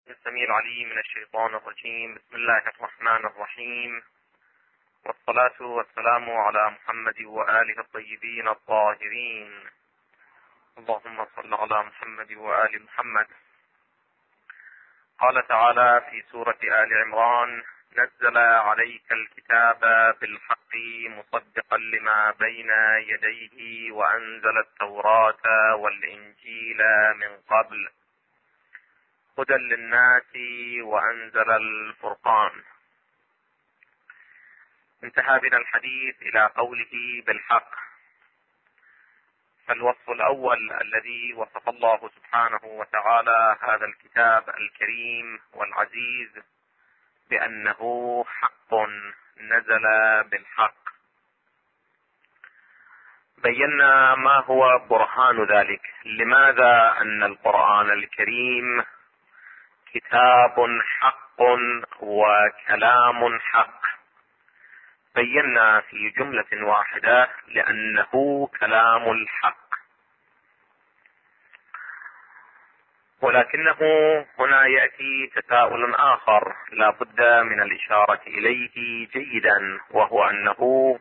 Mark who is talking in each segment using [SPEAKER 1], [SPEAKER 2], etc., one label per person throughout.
[SPEAKER 1] السميع العليم من الشيطان الرجيم. بسم الله الرحمن الرحيم، والصلاة والسلام على محمد وآله الطيبين الطاهرين. اللهم صل على محمد وآل محمد. قال تعالى في سورة آل عمران: نزل عليك الكتاب بالحق مصدقا لما بين يديه وأنزل التوراة والإنجيل من قبل هدى للناس وأنزل الفرقان. انتهى بنا الحديث إلى قوله بالحق. فالوصف الأول الذي وصف الله سبحانه وتعالى هذا الكتاب الكريم والعزيز بأنه حق نزل بالحق. بينا ما هو برهان ذلك، لماذا أن القرآن الكريم كتاب حق وكلام حق. بينا في جملة واحدة لأنه كلام الحق، ولكنه هنا يأتي تساؤل آخر لا بد من الإشارة إليه جيدا، وهو أنه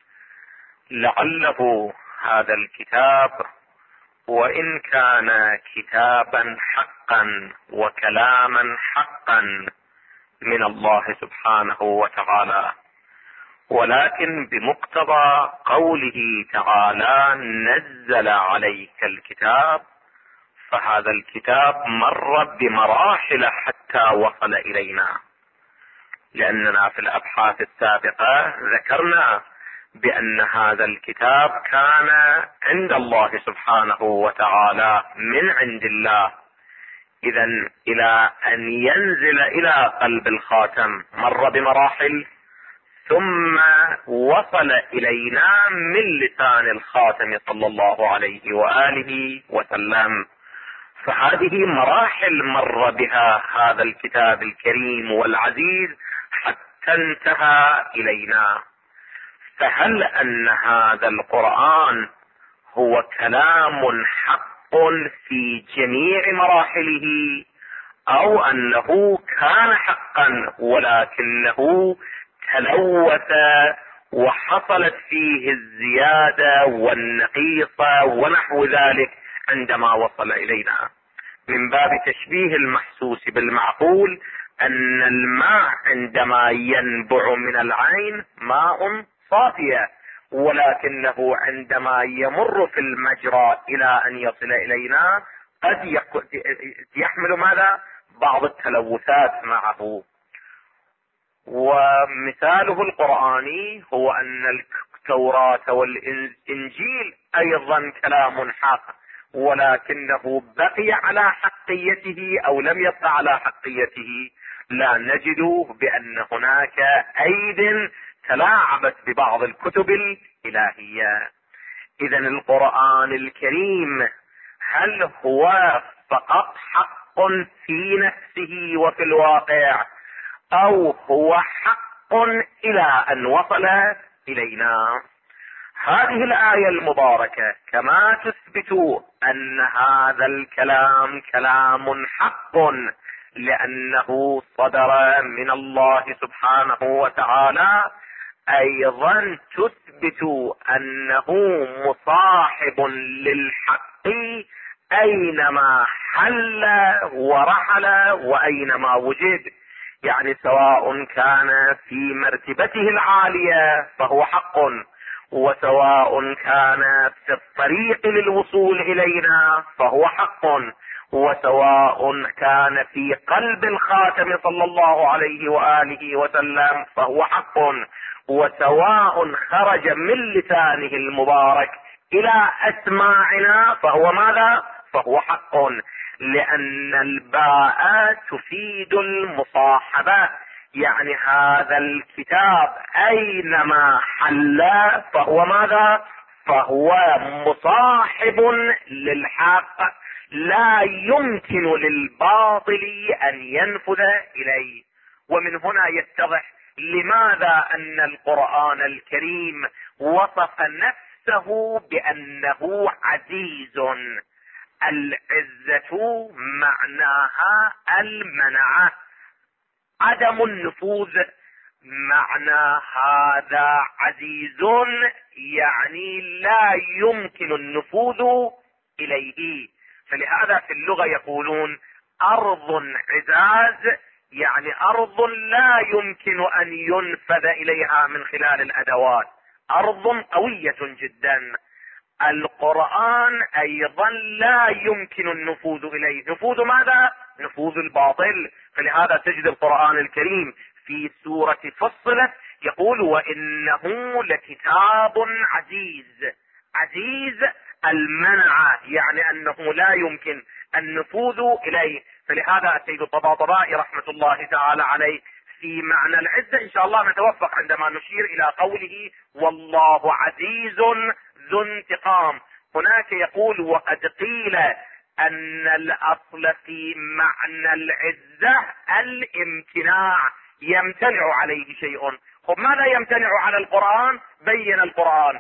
[SPEAKER 1] لعله هذا الكتاب وإن كان كتابا حقا وكلاما حقا من الله سبحانه وتعالى، ولكن بمقتضى قوله تعالى نزل عليك الكتاب، فهذا الكتاب مر بمراحل حتى وصل إلينا. لأننا في الأبحاث السابقة ذكرنا بأن هذا الكتاب كان عند الله سبحانه وتعالى من عند الله، إذا إلى أن ينزل إلى قلب الخاتم مر بمراحل، ثم وصل إلينا من لسان الخاتم صلى الله عليه وآله وسلم. فهذه مراحل مر بها هذا الكتاب الكريم والعزيز حتى انتهى إلينا. فهل أن هذا القرآن هو كلام حق في جميع مراحله، أو أنه كان حقا ولكنه تلوث وحصلت فيه الزيادة والنقيصة ونحو ذلك عندما وصل إلينا؟ من باب تشبيه المحسوس بالمعقول، أن الماء عندما ينبع من العين ماء صافية، ولكنه عندما يمر في المجرى إلى أن يصل إلينا قد يحمل ماذا؟ بعض التلوثات معه. ومثاله القرآني هو أن التوراة والإنجيل أيضا كلام حق، ولكنه بقي على حقيته أو لم يبقى على حقيته. لا نجد بأن هناك أيد تلاعبت ببعض الكتب الإلهية. إذا القرآن الكريم هل هو فقط حق في نفسه وفي الواقع، أو هو حق إلى أن وصل إلينا؟ هذه الآية المباركة كما تثبت أن هذا الكلام كلام حق لأنه صدر من الله سبحانه وتعالى، أيضا تثبت أنه مصاحب للحق أينما حل ورحل وأينما وجد. يعني سواء كان في مرتبته العالية فهو حق، وسواء كان في الطريق للوصول إلينا فهو حق، وسواء كان في قلب الخاتم صلى الله عليه وآله وسلم فهو حق، وسواء خرج من لسانه المبارك إلى أسماعنا فهو ماذا؟ فهو حق، لأن الباء تفيد المصاحبة. يعني هذا الكتاب أينما حل فهو ماذا؟ فهو مصاحب للحق، لا يمكن للباطل أن ينفذ إليه. ومن هنا يتضح لماذا أن القرآن الكريم وصف نفسه بأنه عزيز، العزة معناها المنعة، عدم النفوذ. معنى هذا عزيز يعني لا يمكن النفوذ إليه. فلهذا في اللغة يقولون أرض عزاز، يعني أرض لا يمكن أن ينفذ إليها من خلال الأدوات، أرض قوية جدا. القرآن أيضا لا يمكن النفوذ إليه. نفوذ ماذا؟ نفوذ الباطل. فلهذا تجد القرآن الكريم في سورة فصلت يقول وإنه لكتاب عزيز. عزيز المنع، يعني أنه لا يمكن النفوذ إليه. فلهذا السيد الطباطبائي رحمة الله تعالى عليه في معنى العزة إن شاء الله نتوفق عندما نشير إلى قوله والله عزيز ذو انتقام. هناك يقول وقد قيل أن الأصل في معنى العزة الامتناع، يمتنع عليه شيء. خب ماذا يمتنع على القرآن؟ بين القرآن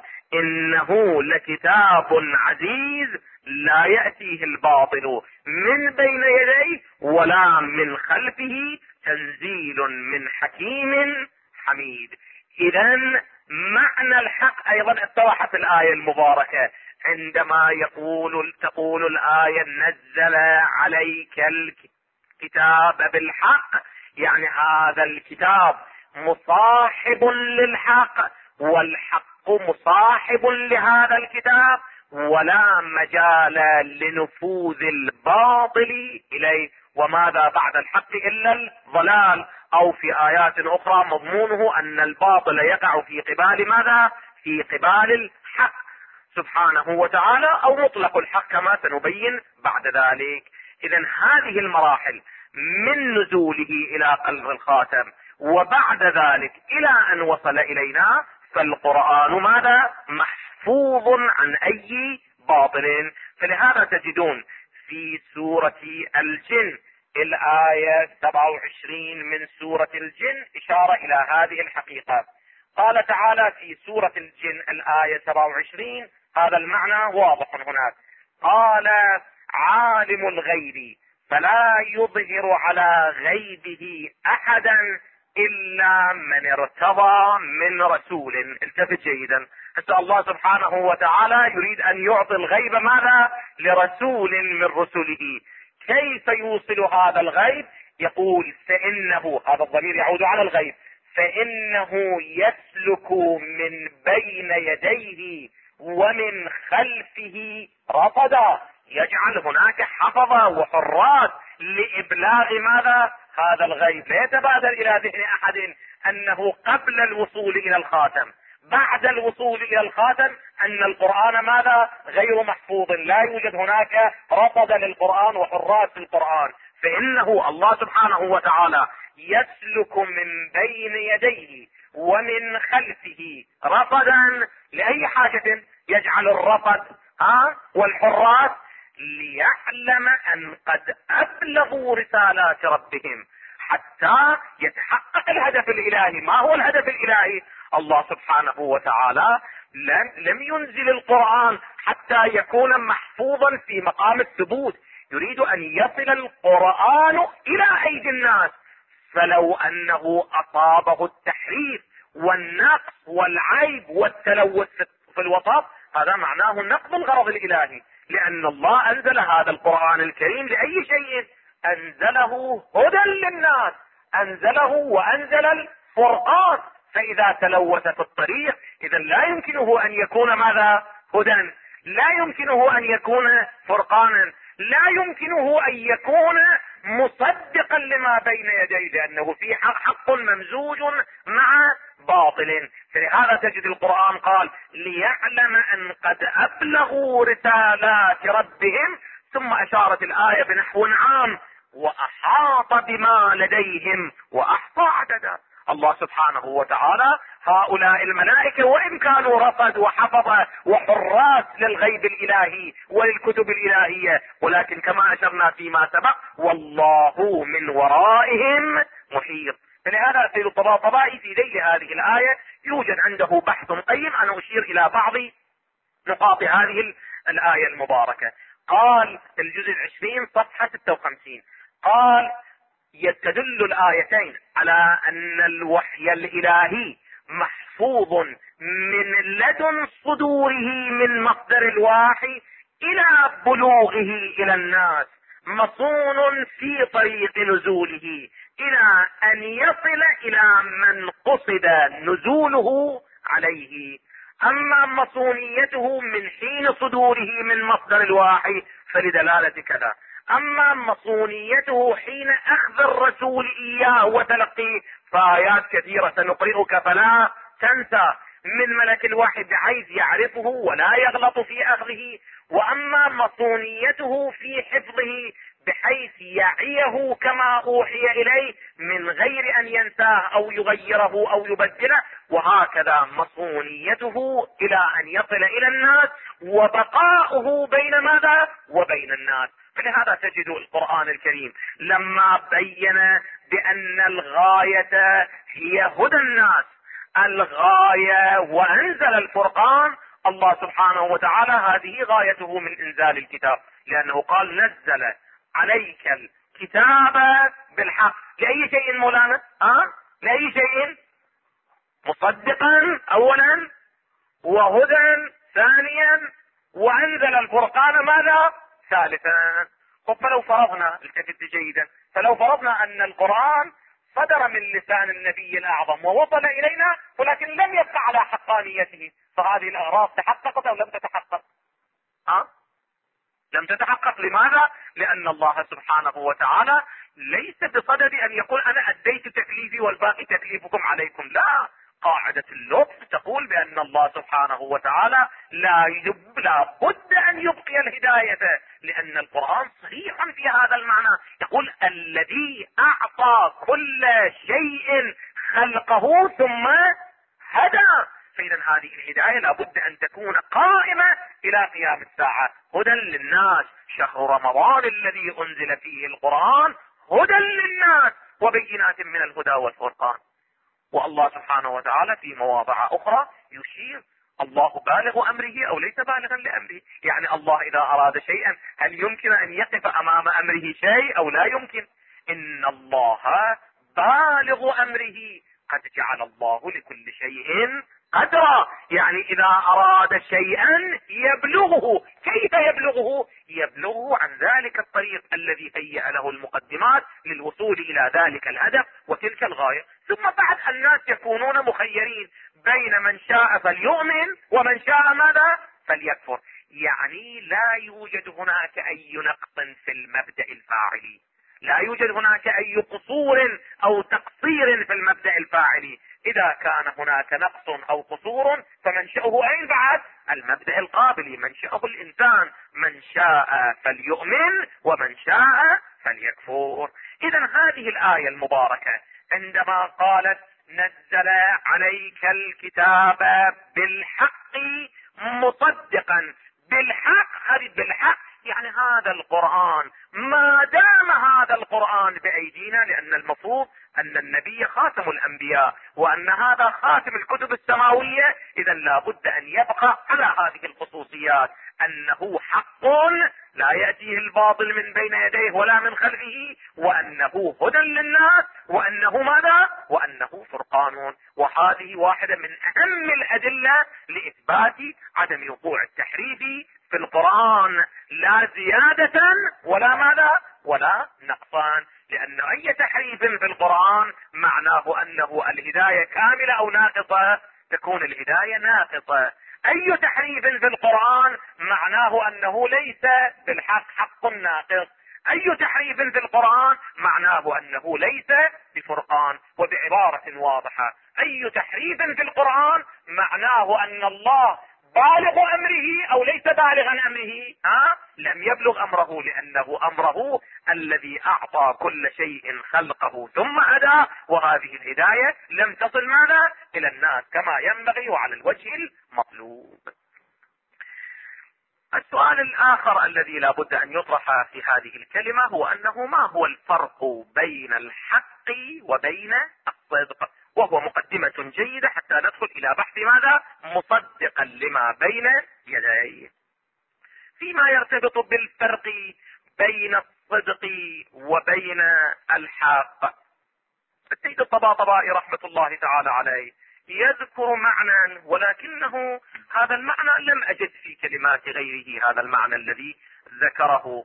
[SPEAKER 1] إنه لكتاب عزيز لا يأتيه الباطل من بين يديه ولا من خلفه تنزيل من حكيم حميد. إذا معنى الحق أيضا اتضحت الآية المباركة عندما تقول الآية نزل عليك الكتاب بالحق، يعني هذا الكتاب مصاحب للحق والحق مصاحب لهذا الكتاب، ولا مجال لنفوذ الباطل إليه. وماذا بعد الحق إلا الضلال، أو في آيات أخرى مضمونه أن الباطل يقع في قبال ماذا؟ في قبال الحق سبحانه وتعالى، أو مطلق الحق كما سنبين بعد ذلك. إذا هذه المراحل من نزوله إلى قلب الخاتم وبعد ذلك إلى أن وصل إلينا، فالقرآن ماذا؟ محفوظ عن أي باطل. فلهذا تجدون في سورة الجن الآية 27 من سورة الجن إشارة إلى هذه الحقيقة. قال تعالى في سورة الجن الآية 27 هذا المعنى واضح هناك، قال عالم الغيب فلا يظهر على غيبه أحدا إلا من ارتضى من رسول. التفت جيدا، حتى الله سبحانه وتعالى يريد أن يعطي الغيب ماذا؟ لرسول من رسله. كيف يوصل هذا الغيب؟ يقول فإنه، هذا الضمير يعود على الغيب، فإنه يسلك من بين يديه ومن خلفه رصدا، يجعل هناك حفظة وحراس لإبلاغ ماذا؟ هذا الغيب. لا يتبادر إلى ذهن أحد أنه قبل الوصول إلى الخاتم بعد الوصول إلى الخاتم أن القرآن ماذا؟ غير محفوظ، لا يوجد هناك رصد للقرآن وحراس للقرآن. فإنه الله سبحانه وتعالى يسلك من بين يديه ومن خلفه رصدا. لأي حاجة يجعل الرصد والحراس؟ ليعلم أن قد أبلغوا رسالات ربهم، حتى يتحقق الهدف الإلهي. ما هو الهدف الإلهي؟ الله سبحانه وتعالى لم ينزل القرآن حتى يكون محفوظا في مقام الثبوت، يريد أن يصل القرآن إلى أيدي الناس. فلو أنه أصابه التحريف والنقص والعيب والتلوث في الوسط، هذا معناه نقض الغرض الإلهي، لأن الله أنزل هذا القرآن الكريم لأي شيء؟ أنزله هدى للناس، أنزله وأنزل الفرقان. فإذا تلوث في الطريق إذا لا يمكنه أن يكون ماذا؟ هدى، لا يمكنه أن يكون فرقانا، لا يمكنه أن يكون مصدقا لما بين يديه، لأنه في حق ممزوج مع باطل. فلهذا تجد القرآن قال ليعلم أن قد أبلغوا رسالات ربهم، ثم أشارت الآية بنحو عام وأحاط بما لديهم وأحصى عددا. الله سبحانه وتعالى هؤلاء الملائكة وإن كانوا رصد وحفظ وحراس للغيب الإلهي وللكتب الإلهية، ولكن كما أشرنا فيما سبق والله من ورائهم محيط. فلهذا السيد الطباطبائي في ذيل هذه الآية يوجد عنده بحث قيم. أنا أشير إلى بعض نقاط هذه الآية المباركة. قال الجزء 20 صفحة 56، قال يستدل الآيتين على أن الوحي الإلهي محفوظ من لدن صدوره من مصدر الوحي إلى بلوغه إلى الناس، مصون في طريق نزوله إلى أن يصل إلى من قصد نزوله عليه. أما مصونيته من حين صدوره من مصدر الوحي فلدلالة كذا، أما مصونيته حين أخذ الرسول إياه وتلقيه فآيات كثيرة سنقرئك فلا تنسى من ملك الوحي بحيث يعرفه ولا يغلط في أخذه، وأما مصونيته في حفظه بحيث يعيه كما أوحي إليه من غير أن ينساه أو يغيره أو يبدله، وهكذا مصونيته إلى أن يصل إلى الناس وبقاؤه بين ماذا؟ وبين الناس. فلهذا تجد القرآن الكريم لما بين بأن الغاية هي هدى الناس، الغاية وأنزل الفرقان، الله سبحانه وتعالى هذه غايته من إنزال الكتاب، لأنه قال نزل عليك الكتاب بالحق. لأي شيء مولانا؟ لأي شيء؟ مصدقا أولا، وهدى ثانيا، وأنزل الفرقان ماذا؟ ثالثا. فلو فرضنا، التفت جيدا، فلو فرضنا أن القرآن صدر من لسان النبي الأعظم ووصل إلينا ولكن لم يبقى على حقانيته، فهذه الأغراض تحققت أو لم تتحقق؟ لم تتحقق. لماذا؟ لأن الله سبحانه وتعالى ليس بصدد أن يقول أنا أديت تكليفي والباقي تكليفكم عليكم، لا. قاعدة اللطف تقول بأن الله سبحانه وتعالى لا بد أن يبقي الهداية، لأن القرآن صريح في هذا المعنى، يقول الذي أعطى كل شيء خلقه ثم هدى. فإذا هذه الهداية لا بد أن تكون قائمة إلى قيام الساعة. هدى للناس، شهر رمضان الذي أنزل فيه القرآن هدى للناس وبينات من الهدى والفرقان. والله سبحانه وتعالى في مواضع أخرى يشير الله بالغ أمره أو ليس بالغا لأمره، يعني الله إذا أراد شيئا هل يمكن أن يقف أمام أمره شيء أو لا يمكن؟ إن الله بالغ أمره قد جعل الله لكل شيء قدرا، يعني إذا أراد شيئا يبلغه. كيف يبلغه؟ يبلغه عن ذلك الطريق الذي هيأ له المقدمات للوصول إلى ذلك الهدف وتلك الغاية. ثم بعد الناس يكونون مخيرين بين من شاء فليؤمن ومن شاء ماذا؟ فليكفر. يعني لا يوجد هناك أي نقص في المبدأ الفاعلي، لا يوجد هناك أي قصور أو تقصير في المبدأ الفاعلي. إذا كان هناك نقص أو قصور فمنشأه أين بعد؟ المبدأ القابلي، منشأه الإنسان، من شاء فليؤمن ومن شاء فليكفر. إذا هذه الآية المباركة عندما قالت نزل عليك الكتاب بالحق مصدقا، بالحق، هذه بالحق يعني هذا القرآن ما دام هذا القرآن بأيدينا، لأن المفروض أن النبي خاتم الأنبياء وأن هذا خاتم الكتب السماوية، إذا لا بد أن يبقى على هذه الخصوصيات، أنه حق لا يأتيه الباطل من بين يديه ولا من خلفه، وأنه هدى للناس، وأنه ماذا؟ وأنه فرقان. وهذه واحدة من أهم الأدلة لإثبات عدم وقوع التحريف في القرآن، لا زيادة ولا ماذا؟ ولا نقصان. لأن أي تحريف في القرآن معناه أنه الهداية كاملة أو ناقصة، تكون الهداية ناقصة. أي تحريف في القرآن معناه أنه ليس بالحق حق ناقص. أي تحريف في القرآن معناه أنه ليس بفرقان. وبعبارة واضحة، أي تحريف في القرآن معناه أن الله بالغ أمره أو ليس بالغا أمره، لم يبلغ أمره، لأنه أمره الذي أعطى كل شيء خلقه ثم هدى، وهذه الهداية لم تصل ماذا؟ إلى الناس كما ينبغي وعلى الوجه المطلوب. السؤال الآخر الذي لا بد أن يطرح في هذه الكلمة هو أنه ما هو الفرق بين الحق وبين الصدق، وهو مقدمة جيدة حتى ندخل إلى بحث ماذا؟ مصدقا لما بين يديه. فيما يرتبط بالفرق بين الصدق وبين الحق. السيد الطباطبائي رحمة الله تعالى عليه يذكر معنى، ولكنه هذا المعنى لم أجد في كلمات غيره هذا المعنى الذي ذكره،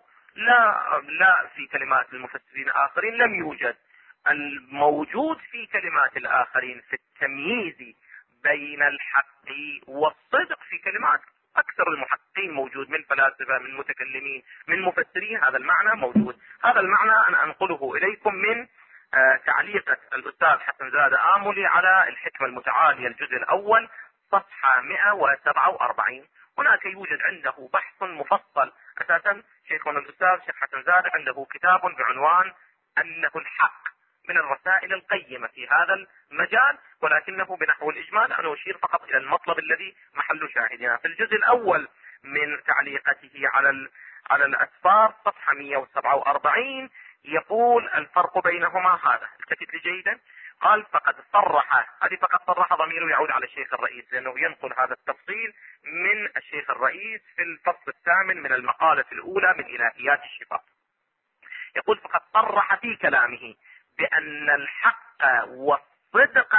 [SPEAKER 1] لا في كلمات المفسرين الآخرين لم يوجد. الموجود في كلمات الآخرين في التمييز بين الحق والصدق في كلمات أكثر المحققين موجود، من فلاسفة، من متكلمين، من مفسرين، هذا المعنى موجود. هذا المعنى أنا أنقله إليكم من تعليقة الأستاذ حسن زاد آملي على الحكمة المتعالية الجزء الأول صفحة 147. هناك يوجد عنده بحث مفصل. أساسا شيخنا الأستاذ شيخ حسن زاد عنده كتاب بعنوان أنه الحق، من الرسائل القيمة في هذا المجال، ولكنه بنحو الإجمال أنا أشير فقط إلى المطلب الذي محل شاهدنا. في الجزء الأول من تعليقته على الأسفار صفحة 147 يقول الفرق بينهما هذا، التفت لي جيدا. قال فقد صرح، هذه فقد صرح ضميره يعود على الشيخ الرئيس، لأنه ينقل هذا التفصيل من الشيخ الرئيس في الفصل الثامن من المقالة الأولى من إلهيات الشفاء. يقول فقد صرح في كلامه بأن الحق والصدق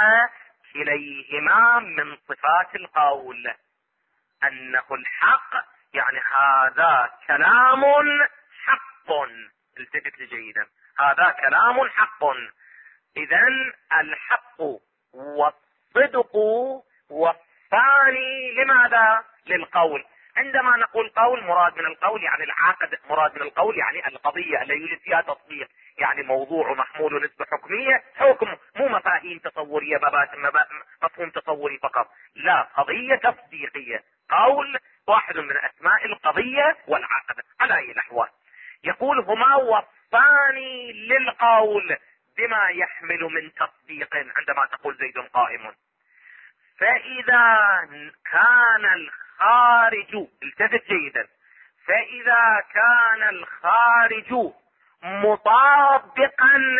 [SPEAKER 1] كليهما من صفات القول. أنه الحق يعني هذا كلام حق، التفت جيدا، هذا كلام حق. إذن الحق والصدق والثاني لماذا؟ للقول. عندما نقول قول، مراد من القول يعني العقد، مراد من القول يعني القضية التي يوجد فيها تطبيق، يعني موضوع محمول نسبة حكمية، حكم، مو مفاهيم تصورية، مفهوم تصوري فقط، لا، قضية تصديقية. قول واحد من أسماء القضية والعقد على أي الأحوال. يقول هما والثاني للقول بما يحمل من تصديق. عندما تقول زيد قائم، فإذا كان الخارج، التفت جيدا، فإذا كان الخارج مطابقا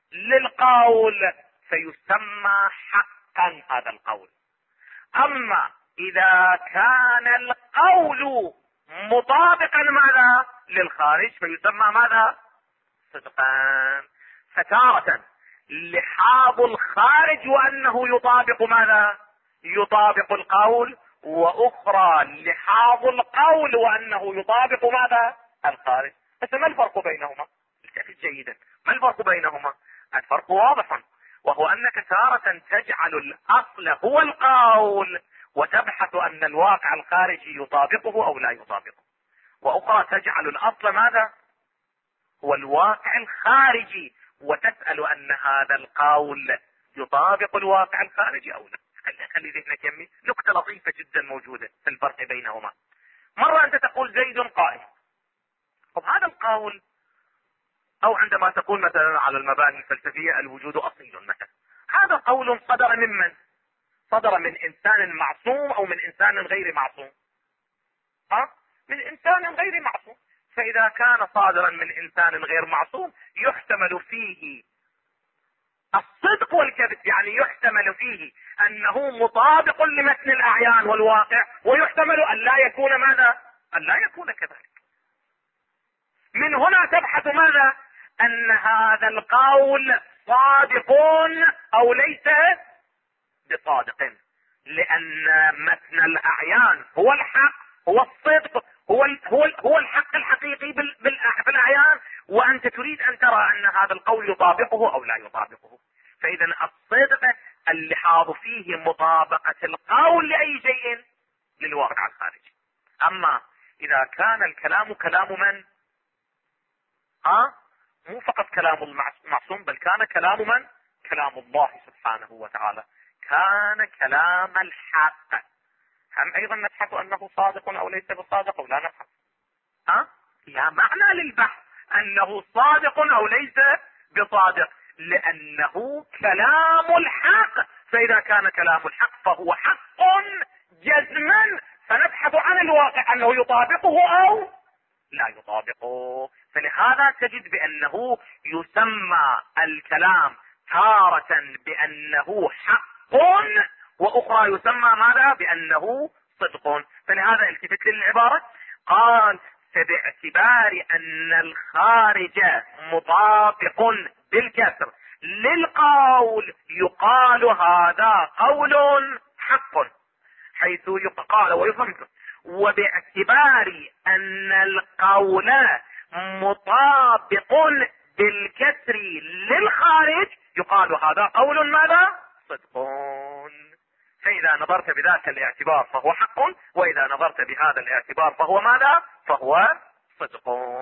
[SPEAKER 1] للقول فيسمى حقا هذا القول. أما إذا كان القول مطابقا ماذا؟ للخارج فيسمى ماذا؟ صدقا. فتارة لحاظ الخارج وأنه يطابق ماذا؟ يطابق القول، وأخرى لحاظ القول وأنه يطابق ماذا؟ الخارج. بس ما الفرق بينهما؟ التفت جيدا، ما الفرق بينهما؟ الفرق واضح، وهو أنك تارة تجعل الأصل هو القول وتبحث أن الواقع الخارجي يطابقه أو لا يطابقه، وأخرى تجعل الأصل ماذا؟ هو الواقع الخارجي وتسأل أن هذا القول يطابق الواقع الخارجي أو لا. خلي ذهنك يمي، نقطة لطيفة جدا موجودة في الفرق بينهما. مرة أنت تقول زيد قائم، طب هذا القول، أو عندما تقول مثلا على المباني الفلسفية الوجود أصيل مثلا، هذا قول صدر ممن؟ صدر من إنسان معصوم أو من إنسان غير معصوم؟ من إنسان غير معصوم. فإذا كان صادرا من إنسان غير معصوم يحتمل فيه الصدق والكذب، يعني يحتمل فيه أنه مطابق لمتن الأعيان والواقع، ويحتمل أن لا يكون ماذا؟ أن لا يكون كذلك. من هنا تبحث ماذا؟ أن هذا القول صادق أو ليس بصادق، لأن متن الأعيان هو الحق، هو الصدق، هو الحق الحقيقي بالأعيان، وأنت تريد أن ترى أن هذا القول يطابقه أو لا يطابقه. فإذا الصدق اللحاظ فيه مطابقة القول لأي شيء؟ للواقع الخارجي. أما إذا كان الكلام كلام من؟ مو فقط كلام المعصوم، بل كان كلام من؟ كلام الله سبحانه وتعالى، كان كلام الحق. هم أيضا نبحث أنه صادق أو ليس بصادق، ولا نبحث؟ لا معنى للبحث أنه صادق أو ليس بصادق، لأنه كلام الحق. فإذا كان كلام الحق فهو حق جزما، فنبحث عن الواقع أنه يطابقه أو لا يطابقه. فلهذا تجد بأنه يسمى الكلام تارة بأنه حق، وأخرى يسمى ماذا؟ بأنه صدق. فلهذا التفت للعبارة، قال فباعتبار ان الخارج مطابق بالكسر للقول يقال هذا قول حق، حيث يقال ويفهم. وباعتبار ان القول مطابق بالكسر للخارج يقال هذا قول ماذا؟ صدق. فاذا نظرت بذاك الاعتبار فهو حق، واذا نظرت بهذا الاعتبار فهو ماذا؟ فهو صدق.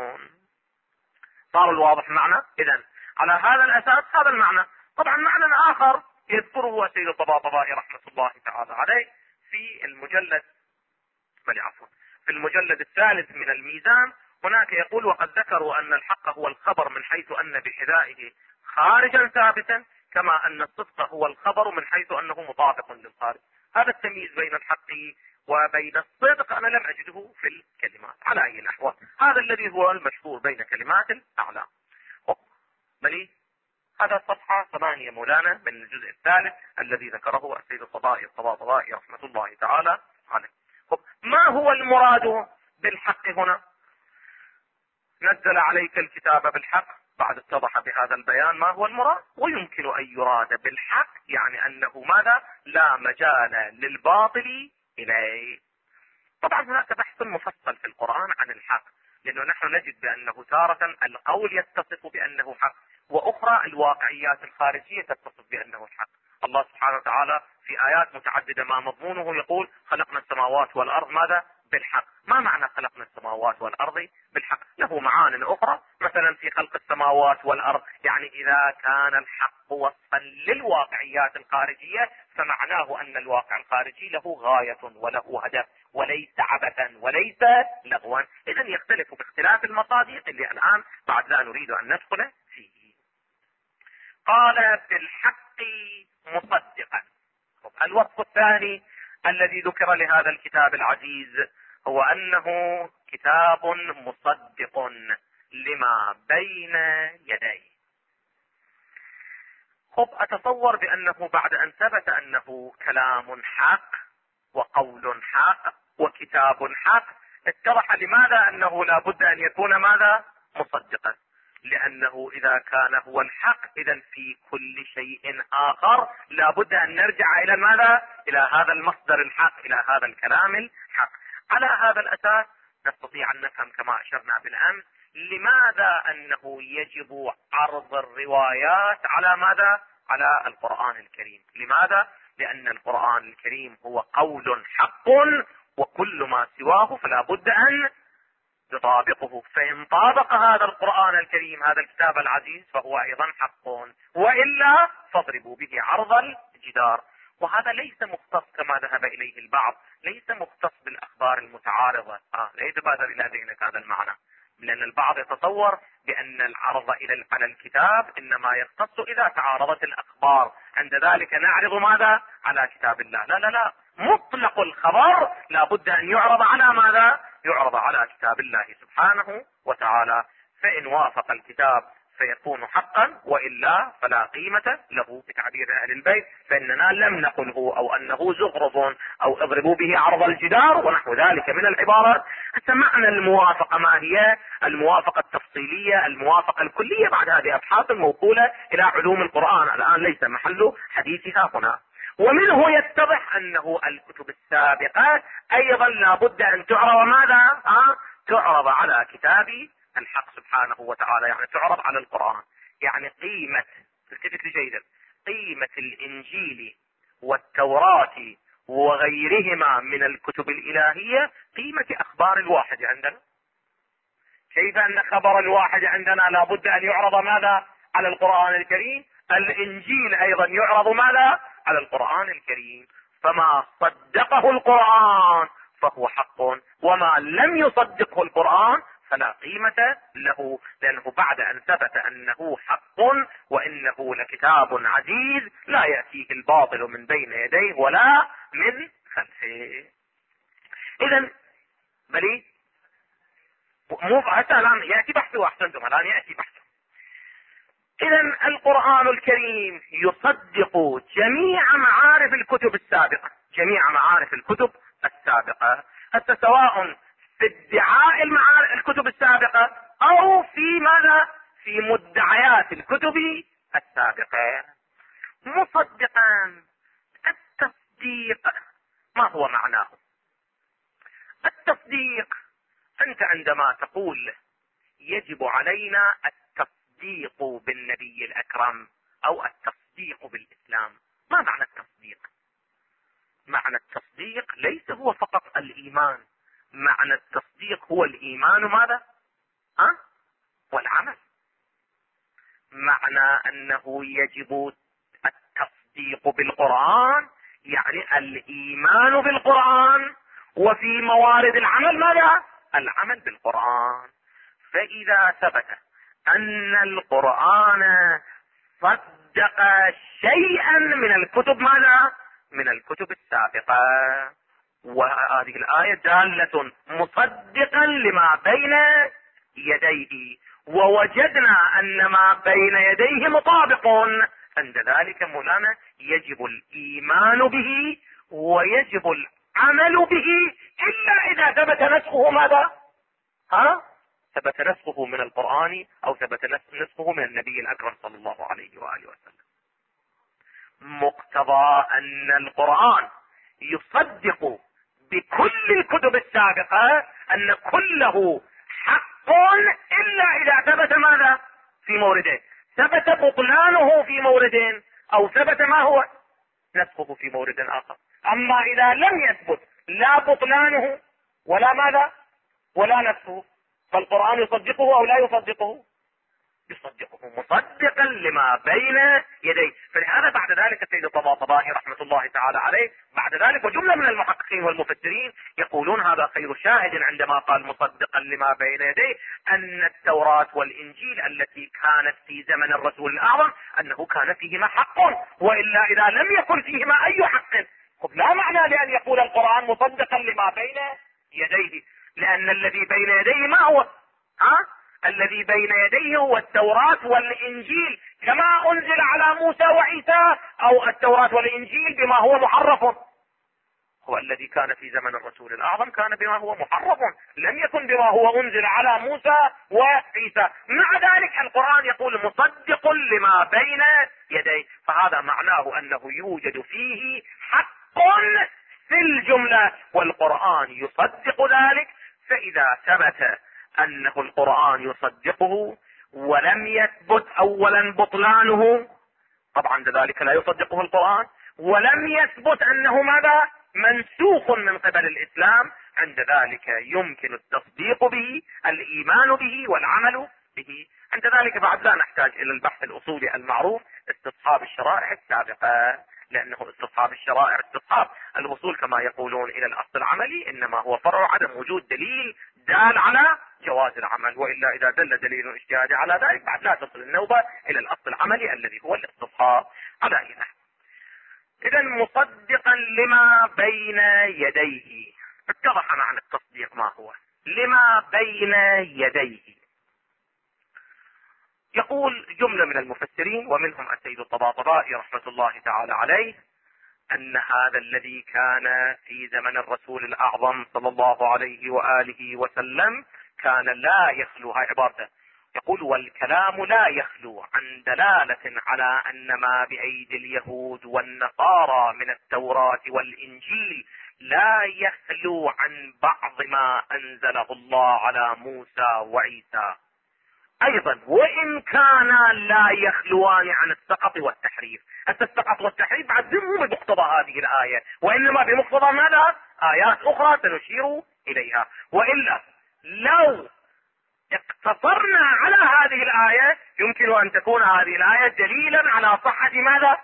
[SPEAKER 1] صار الواضح معنى؟ اذا على هذا الاساس هذا المعنى. طبعا معنى اخر يذكره سيد الطباطبائي رحمة الله تعالى عليه في المجلد في المجلد الثالث من الميزان، هناك يقول وقد ذكروا ان الحق هو الخبر من حيث ان بحذائه خارجا ثابتا، كما ان الصدق هو الخبر من حيث انه مطابق للخارج. هذا التمييز بين الحق وبين الصدق انا لم اجده في الكلمات على اي نحو، هذا الذي هو المشهور بين كلمات الاعلام. بلي هذا صفحة 8 مولانا من الجزء الثالث الذي ذكره السيد الطباطبائي رحمة الله تعالى عليه. ما هو المراد بالحق هنا؟ نزل عليك الكتاب بالحق، بعد اتضح بهذا البيان ما هو المراد. ويمكن ان يراد بالحق يعني انه ماذا؟ لا مجال للباطل اليه. طبعا هناك بحث مفصل في القرآن عن الحق، لانه نحن نجد بانه تارة القول يتصف بانه حق، واخرى الواقعيات الخارجية تتصف بانه الحق. الله سبحانه وتعالى في ايات متعددة ما مضمونه يقول خلقنا السماوات والارض ماذا؟ بالحق. ما معنى خلقنا السماوات والارض بالحق؟ له معان اخرى، مثلا في خلق السماوات والارض يعني اذا كان الحق وصفا للواقعيات الخارجية فمعناه ان الواقع الخارجي له غاية وله هدف وليس عبثا وليس لغوا. اذا يختلف باختلاف المصادق اللي الان بعد لا نريد ان ندخل فيه. قال بالحق مصدقا. الوصف الثاني الذي ذكر لهذا الكتاب العزيز هو انه كتاب مصدق لما بين يديه. اتصور بانه بعد ان ثبت انه كلام حق وقول حق وكتاب حق، اتضح لماذا انه لا بد ان يكون ماذا؟ مصدقا. لانه اذا كان هو الحق اذا في كل شيء اخر لا بد ان نرجع الى ماذا؟ الى هذا المصدر الحق، الى هذا الكلام الحق. على هذا الاساس نستطيع ان نفهم كما اشرنا بالامس لماذا انه يجب عرض الروايات على ماذا؟ على القرآن الكريم. لماذا؟ لان القرآن الكريم هو قول حق، وكل ما سواه فلا بد ان يطابقه. فإن طابق هذا القرآن الكريم هذا الكتاب العزيز فهو أيضا حق، وإلا فاضربوا به عرض الجدار. وهذا ليس مختص كما ذهب إليه البعض، ليس مختص بالأخبار المتعارضة. لا يتبادر إلى ذهنك هذا المعنى، لأن البعض يتصور بأن العرض على الكتاب إنما يختص إذا تعارضت الأخبار، عند ذلك نعرض ماذا؟ على كتاب الله. لا لا لا، مطلق الخبر لا بد أن يعرض على ماذا؟ يعرض على كتاب الله سبحانه وتعالى. فإن وافق الكتاب فيكون حقا، وإلا فلا قيمة له بتعبير أهل البيت، فإننا لم نقله أو أنه زخرف أو اضربوا به عرض الجدار ونحو ذلك من العبارات. حتى معنى الموافقة ما هي؟ الموافقة التفصيلية، الموافقة الكلية، بعد هذه أبحاث موصولة إلى علوم القرآن الآن ليس محل حديثها هنا. ومنه يتضح أنه الكتب السابقة أيضا لا بد أن تعرض ماذا؟ تعرض على كتاب الحق سبحانه وتعالى، يعني تعرض على القرآن. يعني قيمة، التفت جيدا، قيمة الإنجيل والتوراة وغيرهما من الكتب الإلهية قيمة أخبار الواحد عندنا. كيف أن خبر الواحد عندنا لا بد أن يعرض ماذا؟ على القرآن الكريم. الإنجيل أيضا يعرض ماذا؟ على القرآن الكريم. فما صدقه القرآن فهو حق، وما لم يصدقه القرآن فلا قيمة له، لأنه بعد أن ثبت أنه حق وإنه لكتاب عزيز لا يأتيه الباطل من بين يديه ولا من خلفه. إذن بلي مو حتى الآن يأتي بحثه، أحسنتم الآن يأتي بحثه. إذن القرآن الكريم يصدق جميع معارف الكتب السابقة، جميع معارف الكتب السابقة، حتى سواء في ادعاء الكتب السابقة او في ماذا؟ في مدعيات الكتب السابقة. مصدقا، التصديق ما هو معناه؟ التصديق، انت عندما تقول يجب علينا التصديق بالنبي الاكرم او التصديق بالاسلام، ما معنى التصديق؟ معنى التصديق ليس هو فقط الايمان، معنى التصديق هو الايمان ماذا؟ والعمل. معنى انه يجب التصديق بالقرآن يعني الايمان بالقرآن، وفي موارد العمل ماذا؟ العمل بالقرآن. فاذا ثبت ان القرآن صدق شيئا من الكتب ماذا؟ من الكتب السابقة، وهذه الآية دالة مصدقا لما بين يديه، ووجدنا ان ما بين يديه مطابق، عند ذلك مولانا يجب الايمان به ويجب العمل به، الا اذا ثبت نسخه ماذا؟ ثبت نسخه من القرآن او ثبت نسخه من النبي الاكرم صلى الله عليه وآله وسلم. مقتضى ان القرآن يصدق بكل الكتب السابقة ان كله حق، الا اذا ثبت ماذا؟ في موردين، ثبت بطلانه في مورد او ثبت ما هو؟ نسخه في مورد اخر. اما اذا لم يثبت لا بطلانه ولا ماذا؟ ولا نسخه، فالقرآن يصدقه او لا يصدقه؟ يصدقه مصدقا لما بين يديه. فلهذا بعد ذلك السيد الطباطبائي رحمة الله تعالى عليه بعد ذلك وجملة من المحققين والمفسرين يقولون هذا خير شاهد عندما قال مصدقا لما بين يديه، ان التوراة والانجيل التي كانت في زمن الرسول الاعظم انه كان فيهما حق، والا اذا لم يكن فيهما اي حق لا معنى لان يقول القرآن مصدقا لما بين يديه، لان الذي بين يديه ما هو؟ الذي بين يديه هو التوراة والإنجيل كما أنزل على موسى وعيسى، أو التوراة والإنجيل بما هو محرف. هو الذي كان في زمن الرسول الأعظم كان بما هو محرف، لم يكن بما هو أنزل على موسى وعيسى. مع ذلك القرآن يقول مصدق لما بين يديه، فهذا معناه أنه يوجد فيه حق في الجملة، والقرآن يصدق ذلك. فإذا ثبت انه القرآن يصدقه ولم يثبت اولا بطلانه، طبعا ذلك لا يصدقه القرآن، ولم يثبت انه ماذا؟ منسوخ من قبل الاسلام، عند ذلك يمكن التصديق به، الايمان به والعمل به. عند ذلك بعد لا نحتاج الى البحث الاصولي المعروف استصحاب الشرائع السابقة، لانه استصحاب الشرائع استصحاب الوصول كما يقولون الى الاصل العملي، انما هو فرع عدم وجود دليل دال على جواز العمل، والا اذا دل دليل اجتهادي على ذلك بعد لا تصل النوبة الى الاصل العملي الذي هو الاستصحاب. على اي نحو، اذا مصدقا لما بين يديه، اتضح معنى التصديق ما هو لما بين يديه. يقول جملة من المفسرين ومنهم السيد الطباطبائي رحمة الله تعالى عليه ان هذا الذي كان في زمن الرسول الاعظم صلى الله عليه وآله وسلم كان لا يخلو، هاي عبارته، يقول والكلام لا يخلو عن دلالة على ان ما بايدي اليهود والنصارى من التوراة والانجيل لا يخلو عن بعض ما انزله الله على موسى وعيسى ايضا، وان كانا لا يخلوان عن السقط والتحريف. السقط والتحريف بعد مو بمقتضى هذه الآية، وانما بمقتضى ماذا؟ آيات اخرى سنشير اليها. والا لو اقتصرنا على هذه الآية يمكن ان تكون هذه الآية دليلا على صحة ماذا؟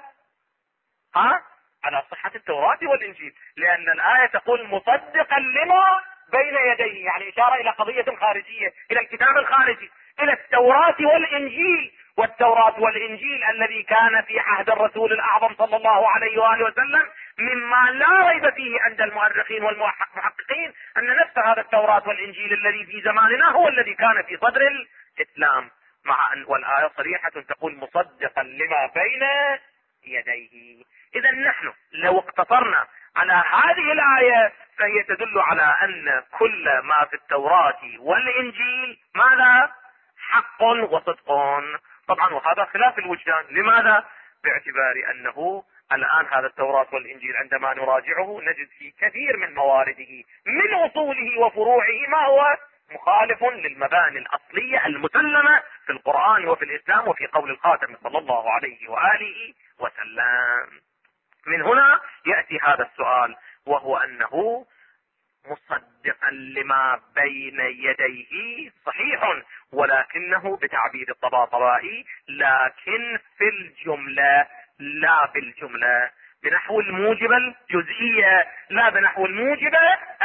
[SPEAKER 1] على صحة التوراة والانجيل، لان الآية تقول مصدقا لما بين يديه، يعني اشارة الى قضية خارجية، الى الكتاب الخارجي، الى التوراة والانجيل. والتوراة والانجيل الذي كان في عهد الرسول الاعظم صلى الله عليه وآله وسلم مما لا ريب فيه عند المؤرخين والمحققين ان نفس هذا التوراة والانجيل الذي في زماننا هو الذي كان في صدر الاسلام، مع ان والاية صريحة تقول مصدقا لما بين يديه. إذا نحن لو اقتصرنا على هذه الآية فهي تدل على أن كل ما في التوراة والإنجيل ماذا؟ حق وصدق. طبعا وهذا خلاف الوجدان. لماذا؟ باعتبار أنه الآن هذا التوراة والإنجيل عندما نراجعه نجد في كثير من موارده من أصوله وفروعه ما هو مخالف للمباني الأصلية المسلمة في القرآن وفي الإسلام وفي قول الخاتم صلى الله عليه وآله وسلم. من هنا يأتي هذا السؤال، وهو أنه مصدقا لما بين يديه صحيح، ولكنه بتعبير الطباطبائي، لكن في الجملة لا بالجملة، بنحو الموجبة الجزئية لا بنحو الموجبة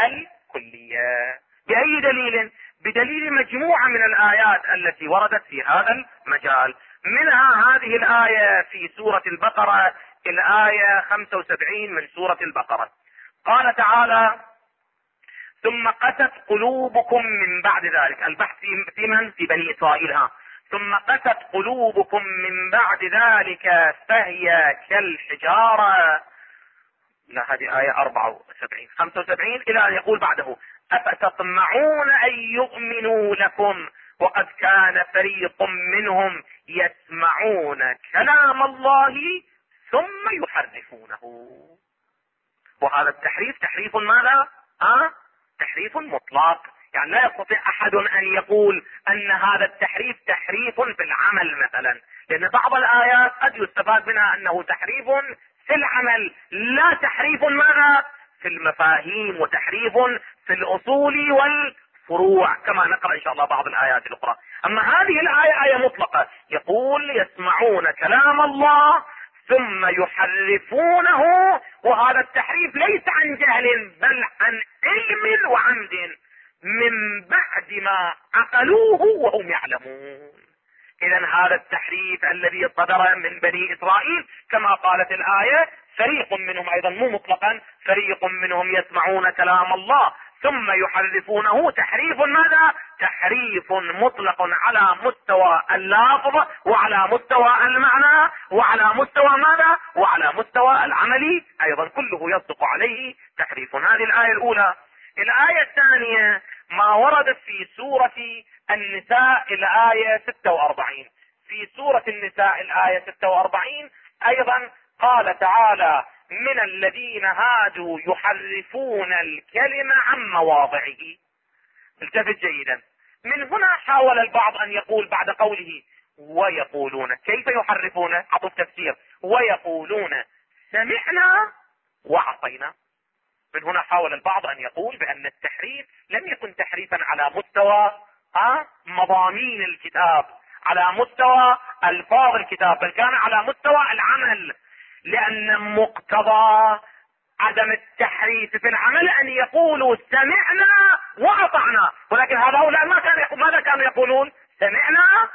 [SPEAKER 1] الكلية. بأي دليل؟ بدليل مجموعة من الآيات التي وردت في هذا المجال. منها هذه الآية في سورة البقرة، الآية 75 من سورة البقرة. قال تعالى: ثم قست قلوبكم من بعد ذلك. البحث في من؟ في بني إسرائيل. ثم قست قلوبكم من بعد ذلك فهي كالحجارة. لا، هذه آية 74 75 إلى أن يقول بعده: أفتطمعون أن يؤمنوا لكم وقد كان فريق منهم يسمعون كلام الله ثم يحرفونه. وهذا التحريف تحريف ماذا؟ تحريف مطلق. يعني لا يستطيع أحد أن يقول أن هذا التحريف تحريف في العمل مثلا، لأن بعض الآيات قد يستفاد منها أنه تحريف في العمل، لا تحريف ماذا؟ في المفاهيم، وتحريف في الأصول والفروع، كما نقرأ إن شاء الله بعض الآيات الأخرى. أما هذه الآية آية مطلقة، يقول: يسمعون كلام الله ثم يحرفونه. وهذا التحريف ليس عن جهل بل عن علم وعمد، من بعد ما عقلوه وهم يعلمون. إذن هذا التحريف الذي صدر من بني إسرائيل كما قالت الآية، فريق منهم أيضا مو مطلقا، فريق منهم يسمعون كلام الله ثم يحرفونه. تحريف ماذا؟ تحريف مطلق على مستوى اللفظ وعلى مستوى المعنى وعلى مستوى ماذا؟ وعلى مستوى العملي أيضا، كله يصدق عليه تحريف. هذه الآية الأولى. الآية الثانية ما وردت في سورة النساء الآية 46. في سورة النساء الآية 46 أيضا قال تعالى: من الذين هادوا يحرفون الكلمة عن مواضعه. التفت جيدا. من هنا حاول البعض أن يقول بعد قوله ويقولون، كيف يحرفون؟ عطوا التفسير: ويقولون سمعنا وعصينا. من هنا حاول البعض أن يقول بأن التحريف لم يكن تحريفا على مستوى مضامين الكتاب، على مستوى ألفاظ الكتاب، بل كان على مستوى العمل، لأن مقتضى عدم التحريف في العمل أن يقولوا سمعنا وأطعنا، ولكن هؤلاء ماذا كانوا يقولون؟ سمعنا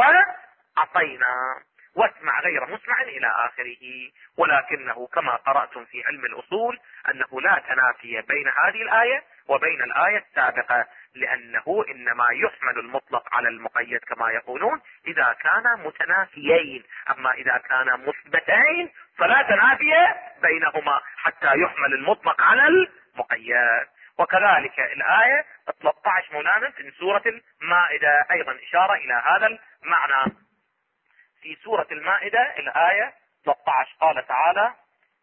[SPEAKER 1] وعصينا، واسمع غير مسمع إلى آخره. ولكنه كما قرأتم في علم الأصول أنه لا تنافي بين هذه الآية وبين الآية السابقة، لأنه إنما يحمل المطلق على المقيد كما يقولون إذا كان متنافيين، أما إذا كان مثبتين فلا تنافي بينهما حتى يحمل المطلق على المقيد. وكذلك الآية 13 مولانا من سورة المائدة أيضا إشارة إلى هذا المعنى. في سورة المائدة الآية 13 قال تعالى: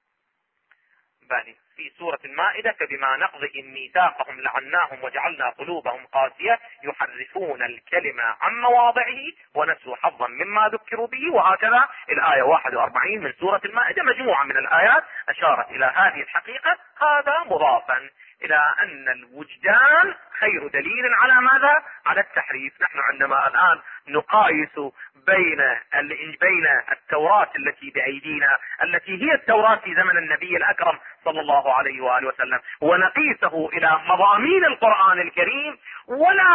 [SPEAKER 1] في سورة المائدة: فبما نقضهم ميثاقهم لعناهم وجعلنا قلوبهم قاسية يحرفون الكلمة عن مواضعه ونسوا حظا مما ذكروا به. وهكذا الآية 41 من سورة المائدة. مجموعة من الآيات أشارت إلى هذه الحقيقة. هذا مضافا إلى أن الوجدان خير دليل على ماذا؟ على التحريف. نحن عندما الآن نقايس بين التوراة التي بأيدينا، التي هي التوراة في زمن النبي الأكرم صلى الله عليه وآله وسلم، ونقيسه إلى مضامين القرآن الكريم، ولا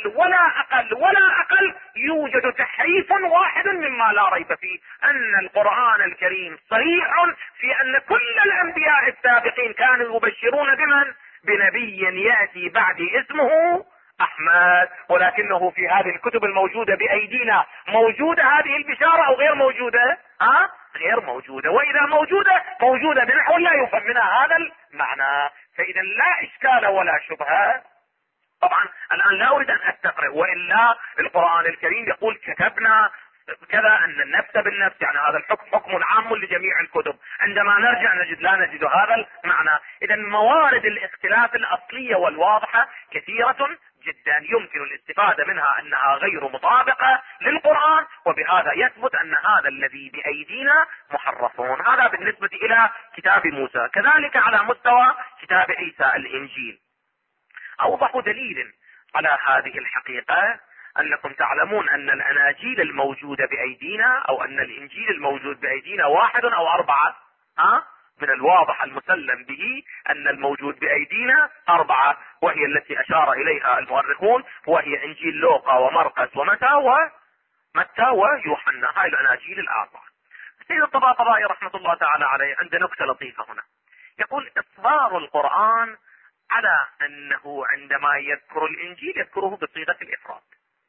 [SPEAKER 1] أقل يوجد تحريف واحد مما لا ريب فيه، أن القرآن الكريم صريح في أن كل الأنبياء السابقين كانوا يبشرون بمن؟ بنبي يأتي بعد اسمه أحمد. ولكنه في هذه الكتب الموجودة بأيدينا موجودة هذه البشارة أو غير موجودة؟ غير موجودة. موجودة، وإذا موجودة بنحو لا يفهم منها هذا المعنى. فإذا لا إشكال ولا شبهة. طبعا الآن لا أريد أن أستقرئ، وإلا القرآن الكريم يقول كتبنا كذا أن النفس بالنفس، يعني هذا الحكم حكم عام لجميع الكتب. عندما نرجع لا نجد هذا المعنى. إذا موارد الاختلاف الأصلية والواضحة كثيرة جدا، يمكن الاستفادة منها أنها غير مطابقة للقرآن، وبهذا يثبت أن هذا الذي بأيدينا محرفون. هذا بالنسبة إلى كتاب موسى. كذلك على مستوى كتاب عيسى الإنجيل، أوضح دليل على هذه الحقيقة أنكم تعلمون أن الأناجيل الموجودة بأيدينا أو أن الإنجيل الموجود بأيدينا 1 أو 4. من الواضح المسلم به أن الموجود بأيدينا 4، وهي التي أشار إليها المؤرخون، وهي إنجيل لوقا ومرقس ومتى ويوحنا. هاي الأناجيل 4. السيد الطباطبائي رحمة الله تعالى عليه عنده نكتة لطيفة هنا، يقول إصرار القرآن على أنه عندما يذكر الإنجيل يذكره بصيغة الإفراد،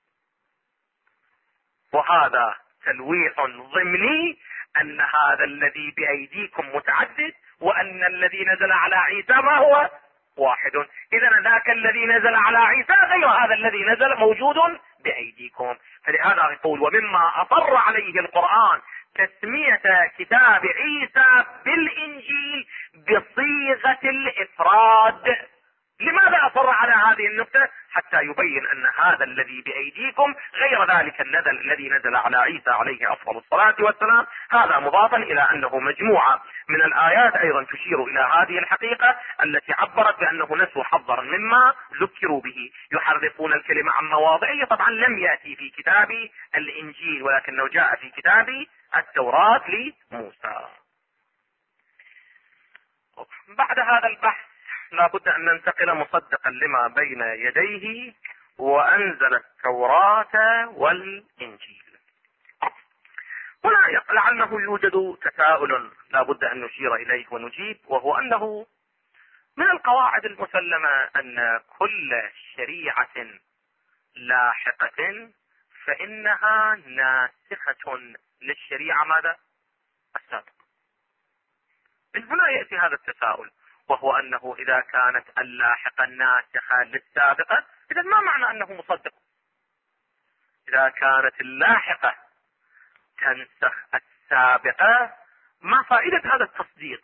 [SPEAKER 1] وهذا تلويح ضمني أن هذا الذي بأيديكم متعدد، وأن الذي نزل على عيسى ما هو واحد. إذن ذاك الذي نزل على عيسى غير هذا الذي نزل موجود بأيديكم. فلهذا يقول ومما أصر عليه القرآن تسمية كتاب عيسى بالإنجيل بصيغة الإفراد. لماذا أصر على هذه النقطة؟ حتى يبين أن هذا الذي بأيديكم غير ذلك الذي نزل على عيسى عليه أفضل الصلاة والسلام. هذا مضافا إلى أنه مجموعة من الآيات أيضا تشير إلى هذه الحقيقة التي عبرت بأنه نسوا حظا مما ذكروا به، يحرفون الكلمة عن مواضعه. طبعا لم يأتي في كتاب الإنجيل، ولكنه جاء في كتاب التوراة لموسى. بعد هذا البحث لا بد أن ننتقل مصدقا لما بين يديه، وأنزل التوراة والإنجيل. هنا لعله يوجد تساؤل لا بد أن نشير إليه ونجيب، وهو أنه من القواعد المسلمة أن كل شريعة لاحقة فإنها ناسخة للشريعة ماذا؟ السابقة. من هنا يأتي هذا التساؤل، وهو أنه إذا كانت اللاحقة ناسخة للسابقة إذا ما معنى أنه مصدق؟ إذا كانت اللاحقة تنسخ السابقة ما فائدة هذا التصديق؟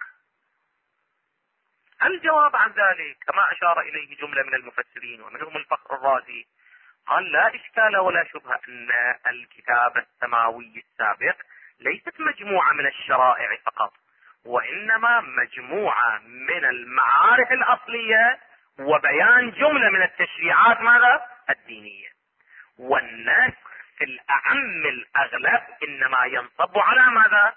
[SPEAKER 1] الجواب عن ذلك كما أشار إليه جملة من المفسرين ومنهم الفخر الرازي، قال لا إشكال ولا شبهة أن الكتاب السماوي السابق ليست مجموعة من الشرائع فقط، وإنما مجموعة من المعارف الأصلية وبيان جملة من التشريعات ماذا؟ الدينية. والنسخ في الأعم الأغلب إنما ينصب على ماذا؟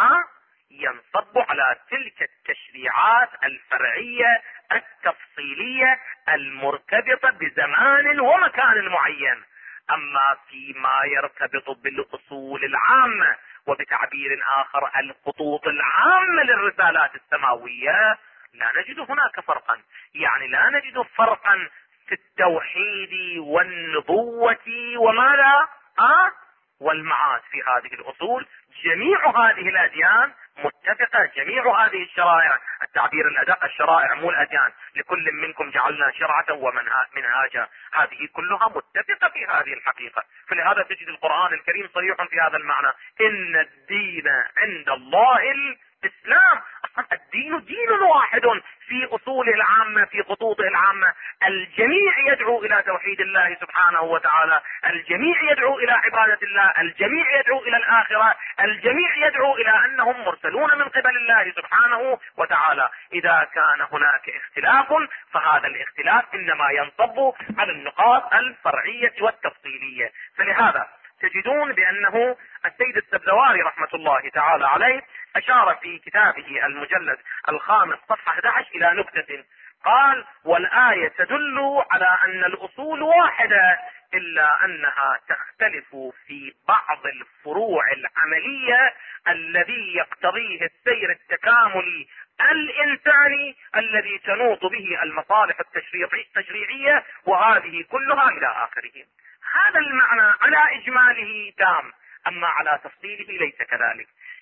[SPEAKER 1] ينصب على تلك التشريعات الفرعية التفصيلية المرتبطة بزمان ومكان معين. أما فيما يرتبط بالأصول العامة وبتعبير آخر الخطوط العامة للرسالات السماوية لا نجد هناك فرقا. يعني لا نجد فرقا في التوحيد والنبوة وماذا والمعاد في هذه الأصول. جميع هذه الأديان متفقة، جميع هذه الشرائع، التعبير الأدق الشرائع مو الأديان، لكل منكم جعلنا شرعة ومنهاجا، هذه كلها متفقة في هذه الحقيقة. فلهذا تجد القرآن الكريم صريح في هذا المعنى، إن الدين عند الله الإسلام. أصلا الدين دين واحد في أصوله العامة في خطوطه العامة. الجميع يدعو إلى توحيد الله سبحانه وتعالى، الجميع يدعو إلى عبادة الله، الجميع يدعو إلى الآخرة، الجميع يدعو إلى أنهم مرسلون من قبل الله سبحانه وتعالى. إذا كان هناك اختلاف فهذا الاختلاف إنما ينصب على النقاط الفرعية والتفصيلية. فلهذا تجدون بأنه السيد السبزواري رحمة الله تعالى عليه أشار في كتابه المجلد 5 صفحة 11 إلى نكتة، قال والآية تدل على أن الأصول واحدة إلا أنها تختلف في بعض الفروع العملية الذي يقتضيه السير التكاملي الإنساني الذي تنوط به المصالح التشريعية، وهذه كلها إلى آخره. هذا المعنى على إجماله تام، أما على تفصيله ليس كذلك.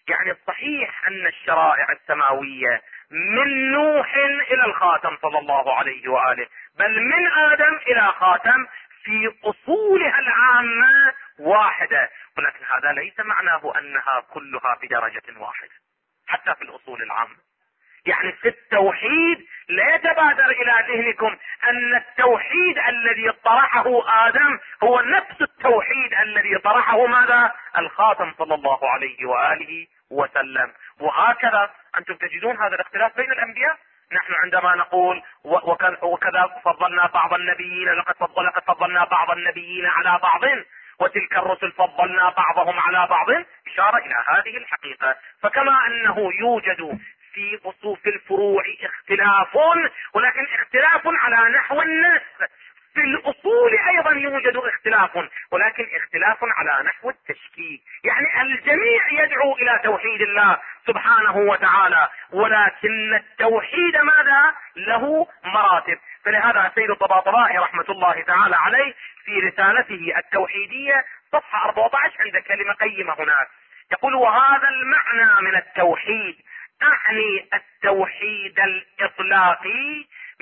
[SPEAKER 1] يعني الصحيح أن الشرائع السماوية من نوح إلى الخاتم صلى الله عليه وآله، بل من آدم إلى خاتم في أصولها العامة واحدة، ولكن هذا ليس معناه أنها كلها بدرجة واحدة حتى في الأصول العامة. يعني في التوحيد لا يتبادر إلى ذهنكم أن التوحيد الذي طرحه آدم هو نفس التوحيد الذي طرحه ماذا؟ الخاتم صلى الله عليه وآله وسلم. وهكذا أنتم تجدون هذا الاختلاف بين الأنبياء. نحن عندما نقول وكذا فضلنا بعض النبيين، لقد فضلنا بعض النبيين على بعض، وتلك الرسل فضلنا بعضهم على بعض، إشارة إلى هذه الحقيقة. فكما أنه يوجد في أصول الفروع اختلاف، ولكن اختلاف على نحو النص، في الأصول أيضا يوجد اختلاف، ولكن اختلاف على نحو التشكيك. يعني الجميع يدعو إلى توحيد الله سبحانه وتعالى، ولكن التوحيد ماذا؟ له مراتب. فلهذا سيد الطباطبائي رحمة الله تعالى عليه في رسالته التوحيدية صفحة 14 عند كلمة قيمة هناك يقول: وهذا المعنى من التوحيد أعني التوحيد الإطلاقي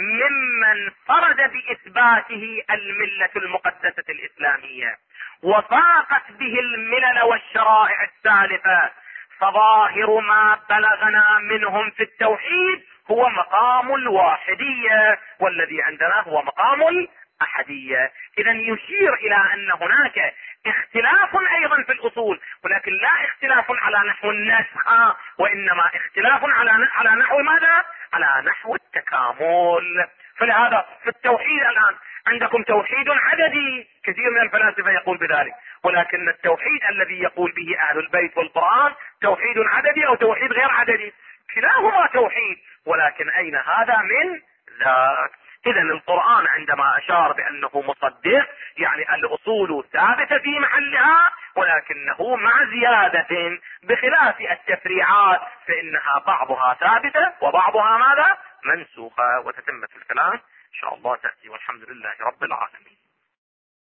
[SPEAKER 1] ممن فرد بإثباته الملة المقدسة الإسلامية وفاقت به الملل والشرائع السالفة، فظاهر ما بلغنا منهم في التوحيد هو مقام الواحدية، والذي عندنا هو مقام الأحدية. إذا يشير إلى أن هناك اختلاف أيضا في الأصول، ولكن لا اختلاف على نحو النسخ، وإنما اختلاف على نحو ماذا؟ على نحو التكامل. فلهذا في التوحيد الآن عندكم توحيد عددي، كثير من الفلاسفة يقول بذلك، ولكن التوحيد الذي يقول به أهل البيت والقرآن توحيد عددي أو توحيد غير عددي، كلاهما توحيد، ولكن أين هذا من ذاك؟ إذا القرآن عندما أشار بأنه مصدق يعني الأصول ثابتة في محلها، ولكنه مع زيادة بخلاف التفريعات فإنها بعضها ثابتة وبعضها ماذا؟ منسوخة. وتتمة الكلام إن شاء الله تأتي، والحمد لله رب العالمين.